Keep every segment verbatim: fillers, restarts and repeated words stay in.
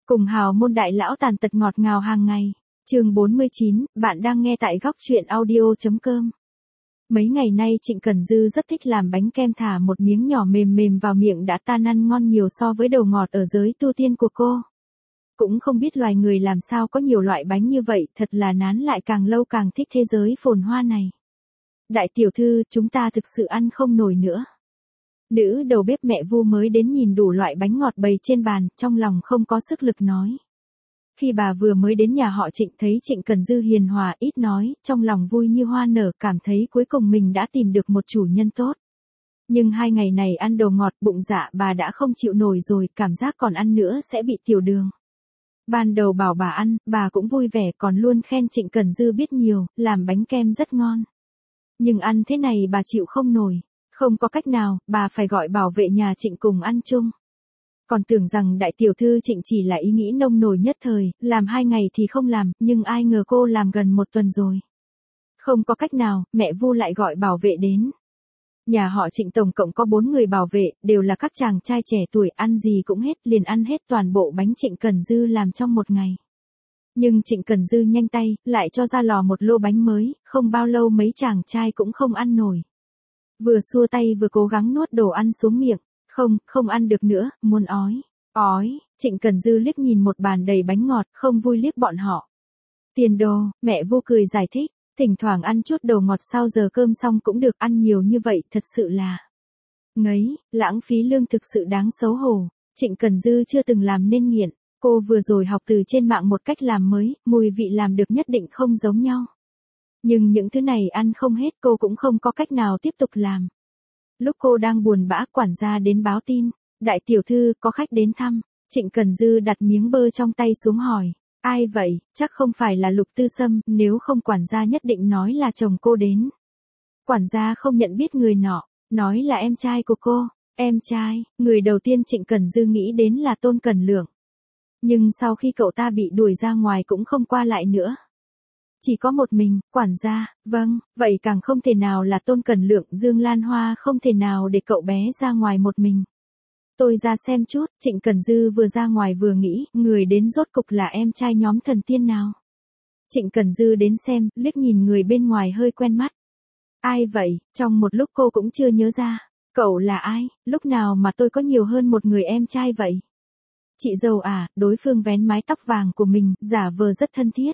Cùng hào môn đại lão tàn tật ngọt ngào hàng ngày. Chương bốn mươi chín, bạn đang nghe tại góc truyện audio.com. Mấy ngày nay Trịnh Cần Dư rất thích làm bánh kem, thả một miếng nhỏ mềm mềm vào miệng đã tan ăn ngon nhiều so với đồ ngọt ở giới tu tiên của cô. Cũng không biết loài người làm sao có nhiều loại bánh như vậy, thật là nán lại càng lâu càng thích thế giới phồn hoa này. Đại tiểu thư, chúng ta thực sự ăn không nổi nữa. Nữ đầu bếp mẹ Vu mới đến nhìn đủ loại bánh ngọt bày trên bàn, trong lòng không có sức lực nói. Khi bà vừa mới đến nhà họ Trịnh thấy Trịnh Cần Dư hiền hòa ít nói, trong lòng vui như hoa nở, cảm thấy cuối cùng mình đã tìm được một chủ nhân tốt. Nhưng hai ngày này ăn đồ ngọt, bụng dạ bà đã không chịu nổi rồi, cảm giác còn ăn nữa sẽ bị tiểu đường. Ban đầu bảo bà ăn, bà cũng vui vẻ còn luôn khen Trịnh Cần Dư biết nhiều, làm bánh kem rất ngon. Nhưng ăn thế này bà chịu không nổi. Không có cách nào, bà phải gọi bảo vệ nhà Trịnh cùng ăn chung. Còn tưởng rằng đại tiểu thư Trịnh chỉ là ý nghĩ nông nổi nhất thời, làm hai ngày thì không làm, nhưng ai ngờ cô làm gần một tuần rồi. Không có cách nào, mẹ Vu lại gọi bảo vệ đến. Nhà họ Trịnh tổng cộng có bốn người bảo vệ, đều là các chàng trai trẻ tuổi, ăn gì cũng hết, liền ăn hết toàn bộ bánh Trịnh Cần Dư làm trong một ngày. Nhưng Trịnh Cần Dư nhanh tay, lại cho ra lò một lô bánh mới, không bao lâu mấy chàng trai cũng không ăn nổi. Vừa xua tay vừa cố gắng nuốt đồ ăn xuống miệng, không, không ăn được nữa, muốn ói, ói, Trịnh Cần Dư liếc nhìn một bàn đầy bánh ngọt, không vui liếc bọn họ. Tiền đồ, mẹ Vu cười giải thích, thỉnh thoảng ăn chút đồ ngọt sau giờ cơm xong cũng được, ăn nhiều như vậy thật sự là ngấy, lãng phí lương thực sự đáng xấu hổ. Trịnh Cần Dư chưa từng làm nên nghiện, cô vừa rồi học từ trên mạng một cách làm mới, mùi vị làm được nhất định không giống nhau. Nhưng những thứ này ăn không hết, cô cũng không có cách nào tiếp tục làm. Lúc cô đang buồn bã, quản gia đến báo tin, đại tiểu thư có khách đến thăm. Trịnh Cần Dư đặt miếng bơ trong tay xuống hỏi, ai vậy, chắc không phải là Lục Tư Sâm, nếu không quản gia nhất định nói là chồng cô đến. Quản gia không nhận biết người nọ, nói là em trai của cô. Em trai, người đầu tiên Trịnh Cần Dư nghĩ đến là Tôn Cẩn Lượng. Nhưng sau khi cậu ta bị đuổi ra ngoài cũng không qua lại nữa. Chỉ có một mình, quản gia, vâng, vậy càng không thể nào là Tôn Cẩn Lượng, Dương Lan Hoa không thể nào để cậu bé ra ngoài một mình. Tôi ra xem chút, Trịnh Cần Dư vừa ra ngoài vừa nghĩ, người đến rốt cục là em trai nhóm thần tiên nào. Trịnh Cần Dư đến xem, liếc nhìn người bên ngoài hơi quen mắt. Ai vậy, trong một lúc cô cũng chưa nhớ ra, cậu là ai, lúc nào mà tôi có nhiều hơn một người em trai vậy. Chị dâu à, đối phương vén mái tóc vàng của mình, giả vờ rất thân thiết.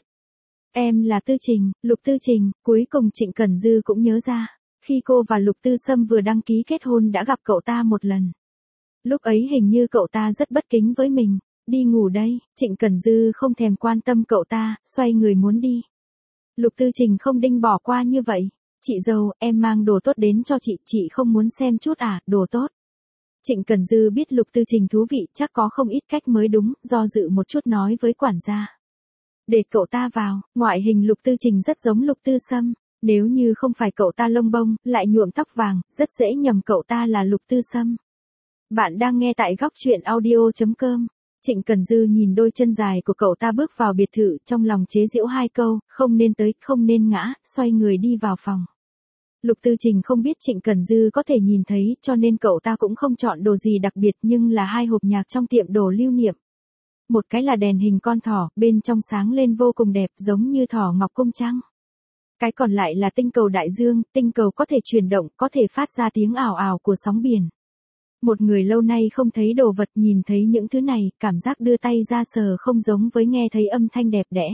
Em là Tư Trình, Lục Tư Trình, cuối cùng Trịnh Cần Dư cũng nhớ ra, khi cô và Lục Tư Sâm vừa đăng ký kết hôn đã gặp cậu ta một lần. Lúc ấy hình như cậu ta rất bất kính với mình, đi ngủ đây, Trịnh Cần Dư không thèm quan tâm cậu ta, xoay người muốn đi. Lục Tư Trình không đinh bỏ qua như vậy, chị dâu, em mang đồ tốt đến cho chị, chị không muốn xem chút à, đồ tốt. Trịnh Cần Dư biết Lục Tư Trình thú vị, chắc có không ít cách mới đúng, do dự một chút nói với quản gia. Để cậu ta vào, ngoại hình Lục Tư Trình rất giống Lục Tư Sâm, nếu như không phải cậu ta lông bông, lại nhuộm tóc vàng, rất dễ nhầm cậu ta là Lục Tư Sâm. Bạn đang nghe tại góc truyện audio.com. Trịnh Cần Dư nhìn đôi chân dài của cậu ta bước vào biệt thự, trong lòng chế giễu hai câu, không nên tới, không nên ngã, xoay người đi vào phòng. Lục Tư Trình không biết Trịnh Cần Dư có thể nhìn thấy, cho nên cậu ta cũng không chọn đồ gì đặc biệt, nhưng là hai hộp nhạc trong tiệm đồ lưu niệm. Một cái là đèn hình con thỏ, bên trong sáng lên vô cùng đẹp, giống như thỏ ngọc cung trăng. Cái còn lại là tinh cầu đại dương, tinh cầu có thể chuyển động, có thể phát ra tiếng ảo ảo của sóng biển. Một người lâu nay không thấy đồ vật, nhìn thấy những thứ này, cảm giác đưa tay ra sờ không giống với nghe thấy âm thanh đẹp đẽ.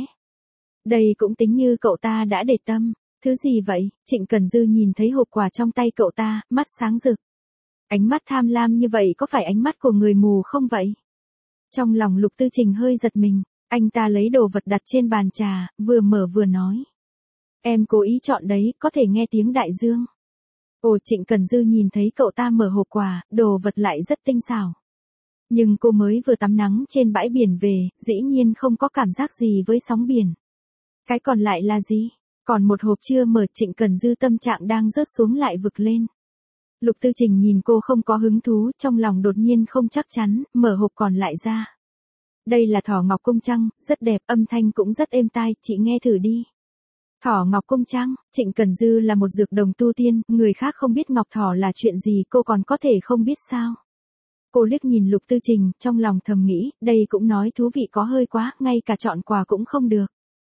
Đây cũng tính như cậu ta đã để tâm. Thứ gì vậy? Trịnh Cần Dư nhìn thấy hộp quà trong tay cậu ta, mắt sáng rực. Ánh mắt tham lam như vậy có phải ánh mắt của người mù không vậy? Trong lòng Lục Tư Trình hơi giật mình, anh ta lấy đồ vật đặt trên bàn trà, vừa mở vừa nói. Em cố ý chọn đấy, có thể nghe tiếng đại dương. Ồ, Trịnh Cần Dư nhìn thấy cậu ta mở hộp quà, đồ vật lại rất tinh xảo. Nhưng cô mới vừa tắm nắng trên bãi biển về, dĩ nhiên không có cảm giác gì với sóng biển. Cái còn lại là gì? Còn một hộp chưa mở, Trịnh Cần Dư tâm trạng đang rớt xuống lại vực lên. Lục Tư Trình nhìn cô không có hứng thú, trong lòng đột nhiên không chắc chắn, mở hộp còn lại ra. Đây là thỏ ngọc cung trăng, rất đẹp, âm thanh cũng rất êm tai, chị nghe thử đi. Thỏ ngọc cung trăng, Trịnh Cần Dư là một dược đồng tu tiên, người khác không biết ngọc thỏ là chuyện gì cô còn có thể không biết sao. Cô liếc nhìn Lục Tư Trình, trong lòng thầm nghĩ, đây cũng nói thú vị có hơi quá, ngay cả chọn quà cũng không được.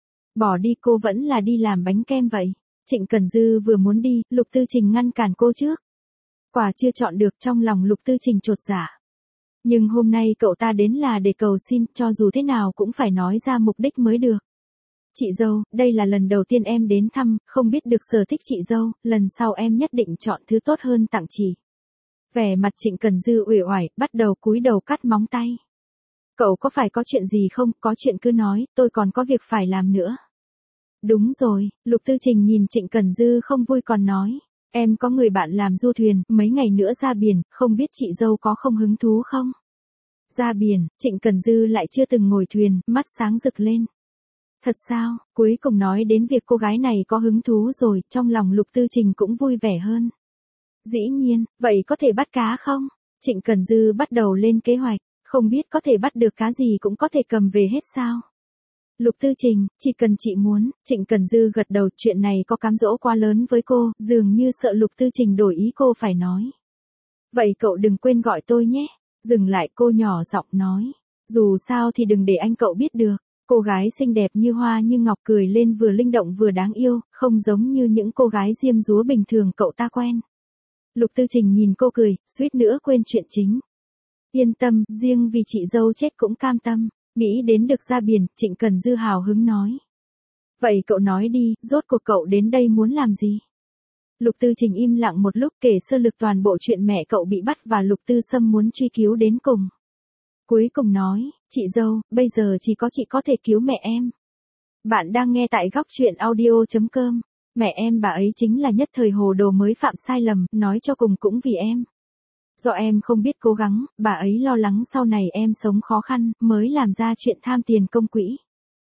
Bỏ đi, cô vẫn là đi làm bánh kem vậy. Trịnh Cần Dư vừa muốn đi, Lục Tư Trình ngăn cản cô trước. Quà chưa chọn được, trong lòng Lục Tư Trình chột dạ. Nhưng hôm nay cậu ta đến là để cầu xin, cho dù thế nào cũng phải nói ra mục đích mới được. Chị dâu, đây là lần đầu tiên em đến thăm, không biết được sở thích chị dâu, lần sau em nhất định chọn thứ tốt hơn tặng chị. Vẻ mặt Trịnh Cần Dư uể oải, bắt đầu cúi đầu cắt móng tay. Cậu có phải có chuyện gì không, có chuyện cứ nói, tôi còn có việc phải làm nữa. Đúng rồi, Lục Tư Trình nhìn Trịnh Cần Dư không vui còn nói. Em có người bạn làm du thuyền, mấy ngày nữa ra biển, không biết chị dâu có không hứng thú không? Ra biển, Trịnh Cần Dư lại chưa từng ngồi thuyền, mắt sáng rực lên. Thật sao, cuối cùng nói đến việc cô gái này có hứng thú rồi, trong lòng Lục Tư Trình cũng vui vẻ hơn. Dĩ nhiên, vậy có thể bắt cá không? Trịnh Cần Dư bắt đầu lên kế hoạch, không biết có thể bắt được cá gì cũng có thể cầm về hết sao? Lục Tư Trình, chỉ cần chị muốn, Trịnh Cần Dư gật đầu, chuyện này có cám dỗ quá lớn với cô, dường như sợ Lục Tư Trình đổi ý cô phải nói. Vậy cậu đừng quên gọi tôi nhé. Dừng lại, cô nhỏ giọng nói. Dù sao thì đừng để anh cậu biết được. Cô gái xinh đẹp như hoa như ngọc cười lên vừa linh động vừa đáng yêu, không giống như những cô gái diêm dúa bình thường cậu ta quen. Lục Tư Trình nhìn cô cười, suýt nữa quên chuyện chính. Yên tâm, riêng vì chị dâu chết cũng cam tâm. Nghĩ đến được ra biển, Trịnh Cần Dư hào hứng nói. Vậy cậu nói đi, rốt cuộc cậu đến đây muốn làm gì? Lục Tư Trình im lặng một lúc kể sơ lược toàn bộ chuyện mẹ cậu bị bắt và Lục Tư Sâm muốn truy cứu đến cùng. Cuối cùng nói, chị dâu, bây giờ chỉ có chị có thể cứu mẹ em. Bạn đang nghe tại góc truyện audio chấm com. Mẹ em bà ấy chính là nhất thời hồ đồ mới phạm sai lầm, nói cho cùng cũng vì em. Do em không biết cố gắng, bà ấy lo lắng sau này em sống khó khăn, mới làm ra chuyện tham tiền công quỹ.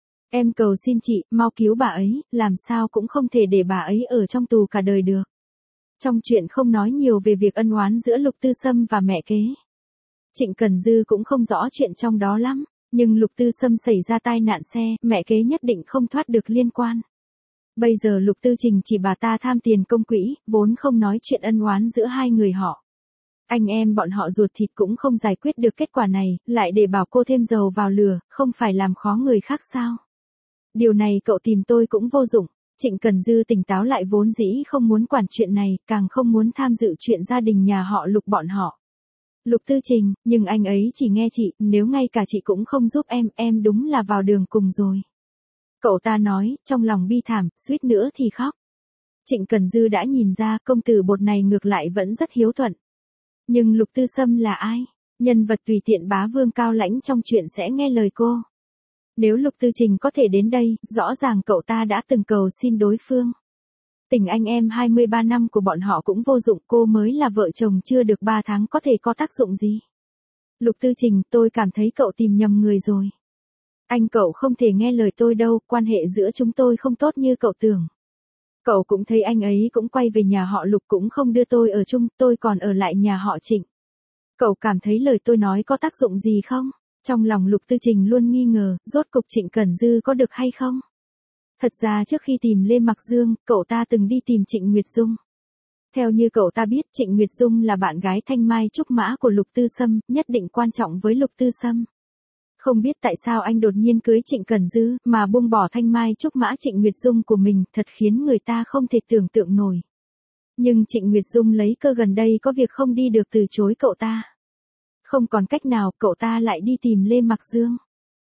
Em cầu xin chị, mau cứu bà ấy, làm sao cũng không thể để bà ấy ở trong tù cả đời được. Trong chuyện không nói nhiều về việc ân oán giữa Lục Tư Sâm và mẹ kế. Trịnh Cần Dư cũng không rõ chuyện trong đó lắm, nhưng Lục Tư Sâm xảy ra tai nạn xe, mẹ kế nhất định không thoát được liên quan. Bây giờ Lục Tư Trình chỉ bà ta tham tiền công quỹ, vốn không nói chuyện ân oán giữa hai người họ. Anh em bọn họ ruột thịt cũng không giải quyết được kết quả này, lại để bảo cô thêm dầu vào lửa, không phải làm khó người khác sao? Điều này cậu tìm tôi cũng vô dụng. Trịnh Cần Dư tỉnh táo lại, vốn dĩ không muốn quản chuyện này, càng không muốn tham dự chuyện gia đình nhà họ Lục bọn họ. Lục Tư Trình, nhưng anh ấy chỉ nghe chị, nếu ngay cả chị cũng không giúp em, em đúng là vào đường cùng rồi. Cậu ta nói, trong lòng bi thảm, suýt nữa thì khóc. Trịnh Cần Dư đã nhìn ra, công tử bột này ngược lại vẫn rất hiếu thuận. Nhưng Lục Tư Sâm là ai? Nhân vật tùy tiện bá vương cao lãnh trong chuyện sẽ nghe lời cô. Nếu Lục Tư Trình có thể đến đây, rõ ràng cậu ta đã từng cầu xin đối phương. Tình anh em hai mươi ba năm của bọn họ cũng vô dụng, cô mới là vợ chồng chưa được ba tháng có thể có tác dụng gì. Lục Tư Trình, tôi cảm thấy cậu tìm nhầm người rồi. Anh cậu không thể nghe lời tôi đâu, quan hệ giữa chúng tôi không tốt như cậu tưởng. Cậu cũng thấy anh ấy cũng quay về nhà họ Lục, cũng không đưa tôi ở chung, tôi còn ở lại nhà họ Trịnh. Cậu cảm thấy lời tôi nói có tác dụng gì không? Trong lòng Lục Tư Trình luôn nghi ngờ, rốt cục Trịnh Cần Dư có được hay không? Thật ra trước khi tìm Lê Mặc Dương, cậu ta từng đi tìm Trịnh Nguyệt Dung. Theo như cậu ta biết, Trịnh Nguyệt Dung là bạn gái thanh mai trúc mã của Lục Tư Sâm, nhất định quan trọng với Lục Tư Sâm. Không biết tại sao anh đột nhiên cưới Trịnh Cần Dư, mà buông bỏ thanh mai trúc mã Trịnh Nguyệt Dung của mình, thật khiến người ta không thể tưởng tượng nổi. Nhưng Trịnh Nguyệt Dung lấy cơ gần đây có việc không đi được từ chối cậu ta. Không còn cách nào, cậu ta lại đi tìm Lê Mặc Dương.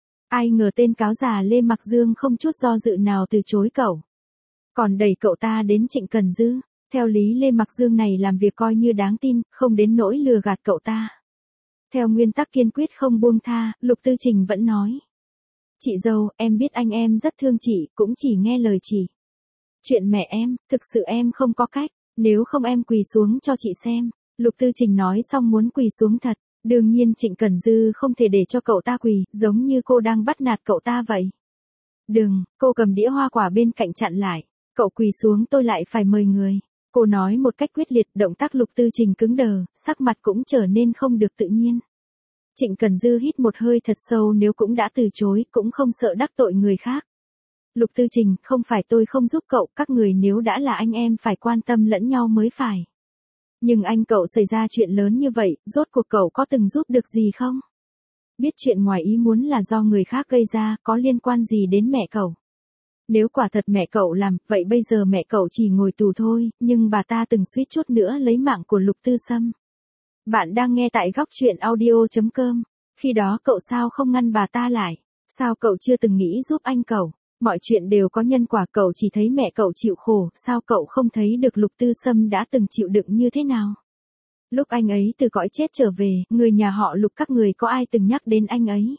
Ai ngờ tên cáo già Lê Mặc Dương không chút do dự nào từ chối cậu. Còn đẩy cậu ta đến Trịnh Cần Dư. Theo lý Lê Mặc Dương này làm việc coi như đáng tin, không đến nỗi lừa gạt cậu ta. Theo nguyên tắc kiên quyết không buông tha, Lục Tư Trình vẫn nói. Chị dâu, em biết anh em rất thương chị, cũng chỉ nghe lời chị. Chuyện mẹ em, thực sự em không có cách, nếu không em quỳ xuống cho chị xem. Lục Tư Trình nói xong muốn quỳ xuống thật. Đương nhiên Trịnh Cần Dư không thể để cho cậu ta quỳ, giống như cô đang bắt nạt cậu ta vậy. Đừng, cô cầm đĩa hoa quả bên cạnh chặn lại. Cậu quỳ xuống tôi lại phải mời người. Cô nói một cách quyết liệt, động tác Lục Tư Trình cứng đờ, sắc mặt cũng trở nên không được tự nhiên. Trịnh Cần Dư hít một hơi thật sâu, nếu cũng đã từ chối, cũng không sợ đắc tội người khác. Lục Tư Trình, không phải tôi không giúp cậu, các người nếu đã là anh em phải quan tâm lẫn nhau mới phải. Nhưng anh cậu xảy ra chuyện lớn như vậy, rốt cuộc cậu có từng giúp được gì không? Biết chuyện ngoài ý muốn là do người khác gây ra, có liên quan gì đến mẹ cậu? Nếu quả thật mẹ cậu làm, vậy bây giờ mẹ cậu chỉ ngồi tù thôi, nhưng bà ta từng suýt chút nữa lấy mạng của Lục Tư Sâm. Bạn đang nghe tại góc chuyện audio chấm com. Khi đó cậu sao không ngăn bà ta lại? Sao cậu chưa từng nghĩ giúp anh cậu? Mọi chuyện đều có nhân quả, cậu chỉ thấy mẹ cậu chịu khổ, sao cậu không thấy được Lục Tư Sâm đã từng chịu đựng như thế nào? Lúc anh ấy từ cõi chết trở về, người nhà họ Lục các người có ai từng nhắc đến anh ấy?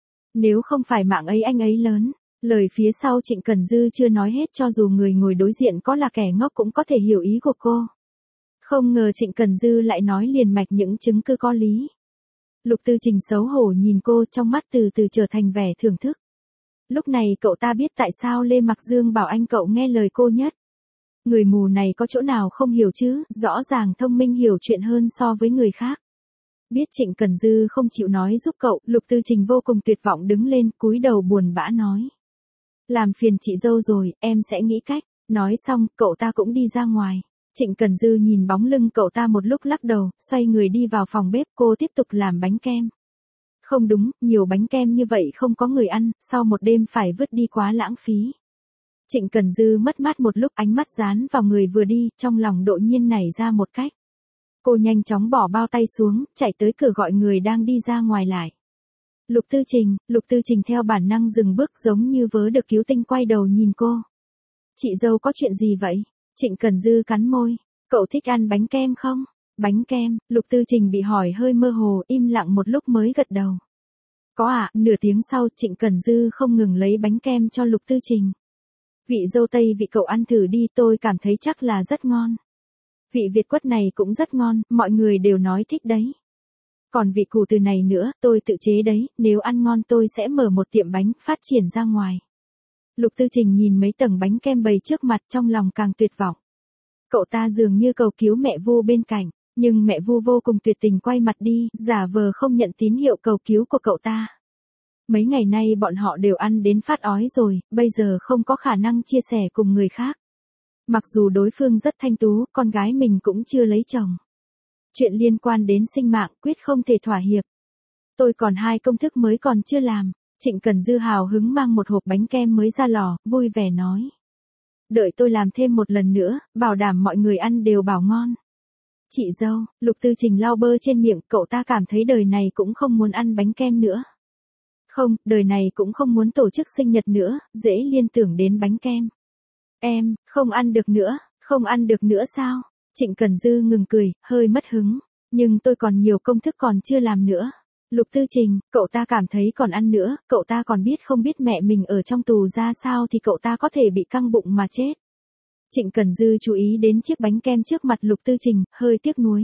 Nếu không phải mạng ấy anh ấy lớn. Lời phía sau Trịnh Cần Dư chưa nói hết, cho dù người ngồi đối diện có là kẻ ngốc cũng có thể hiểu ý của cô. Không ngờ Trịnh Cần Dư lại nói liền mạch những chứng cứ có lý. Lục Tư Trình xấu hổ nhìn cô, trong mắt từ từ trở thành vẻ thưởng thức. Lúc này cậu ta biết tại sao Lê Mặc Dương bảo anh cậu nghe lời cô nhất. Người mù này có chỗ nào không hiểu chứ, rõ ràng thông minh hiểu chuyện hơn so với người khác. Biết Trịnh Cần Dư không chịu nói giúp cậu, Lục Tư Trình vô cùng tuyệt vọng đứng lên, cúi đầu buồn bã nói. Làm phiền chị dâu rồi, em sẽ nghĩ cách. Nói xong, cậu ta cũng đi ra ngoài. Trịnh Cần Dư nhìn bóng lưng cậu ta một lúc lắc đầu, xoay người đi vào phòng bếp, cô tiếp tục làm bánh kem. Không đúng, nhiều bánh kem như vậy không có người ăn, sau một đêm phải vứt đi quá lãng phí. Trịnh Cần Dư mất mát một lúc, ánh mắt dán vào người vừa đi, trong lòng đột nhiên nảy ra một cách. Cô nhanh chóng bỏ bao tay xuống, chạy tới cửa gọi người đang đi ra ngoài lại. Lục Tư Trình, Lục Tư Trình theo bản năng dừng bước, giống như vớ được cứu tinh, quay đầu nhìn cô. Chị dâu có chuyện gì vậy? Trịnh Cần Dư cắn môi. Cậu thích ăn bánh kem không? Bánh kem, Lục Tư Trình bị hỏi hơi mơ hồ, im lặng một lúc mới gật đầu. Có ạ, à, nửa tiếng sau Trịnh Cần Dư không ngừng lấy bánh kem cho Lục Tư Trình. Vị dâu tây vị cậu ăn thử đi, tôi cảm thấy chắc là rất ngon. Vị Việt quất này cũng rất ngon, mọi người đều nói thích đấy. Còn vị củ từ này nữa, tôi tự chế đấy, nếu ăn ngon tôi sẽ mở một tiệm bánh, phát triển ra ngoài. Lục Tư Trình nhìn mấy tầng bánh kem bày trước mặt, trong lòng càng tuyệt vọng. Cậu ta dường như cầu cứu mẹ Vu bên cạnh, nhưng mẹ Vu vô cùng tuyệt tình quay mặt đi, giả vờ không nhận tín hiệu cầu cứu của cậu ta. Mấy ngày nay bọn họ đều ăn đến phát ói rồi, bây giờ không có khả năng chia sẻ cùng người khác. Mặc dù đối phương rất thanh tú, con gái mình cũng chưa lấy chồng. Chuyện liên quan đến sinh mạng, quyết không thể thỏa hiệp. Tôi còn hai công thức mới còn chưa làm. Trịnh Cần Dư hào hứng mang một hộp bánh kem mới ra lò, vui vẻ nói. Đợi tôi làm thêm một lần nữa, bảo đảm mọi người ăn đều bảo ngon. Chị dâu, Lục Tư Trình lau bơ trên miệng, cậu ta cảm thấy đời này cũng không muốn ăn bánh kem nữa. Không, đời này cũng không muốn tổ chức sinh nhật nữa, dễ liên tưởng đến bánh kem. Em, không ăn được nữa, không ăn được nữa sao? Trịnh Cần Dư ngừng cười, hơi mất hứng. Nhưng tôi còn nhiều công thức còn chưa làm nữa. Lục Tư Trình, cậu ta cảm thấy còn ăn nữa, cậu ta còn biết không biết mẹ mình ở trong tù ra sao thì cậu ta có thể bị căng bụng mà chết. Trịnh Cần Dư chú ý đến chiếc bánh kem trước mặt Lục Tư Trình, hơi tiếc nuối.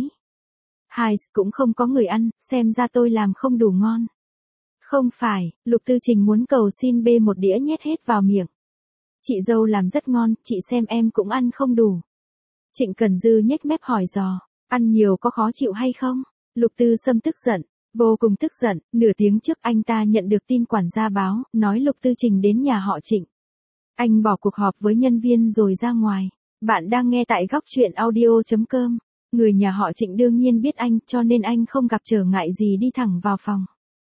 Hai, cũng không có người ăn, xem ra tôi làm không đủ ngon. Không phải, Lục Tư Trình muốn cầu xin bê một đĩa nhét hết vào miệng. Chị dâu làm rất ngon, chị xem em cũng ăn không đủ. Trịnh Cần Dư nhếch mép hỏi dò, ăn nhiều có khó chịu hay không? Lục Tư Sâm tức giận, vô cùng tức giận, nửa tiếng trước anh ta nhận được tin quản gia báo, nói Lục Tư Trình đến nhà họ Trịnh. Anh bỏ cuộc họp với nhân viên rồi ra ngoài. Bạn đang nghe tại góc chuyện audio chấm com. Người nhà họ Trịnh đương nhiên biết anh, cho nên anh không gặp trở ngại gì đi thẳng vào phòng.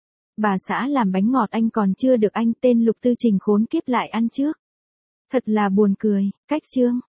Bà xã làm bánh ngọt anh còn chưa được anh, tên Lục Tư Trình khốn kiếp lại ăn trước. Thật là buồn cười, cách chương.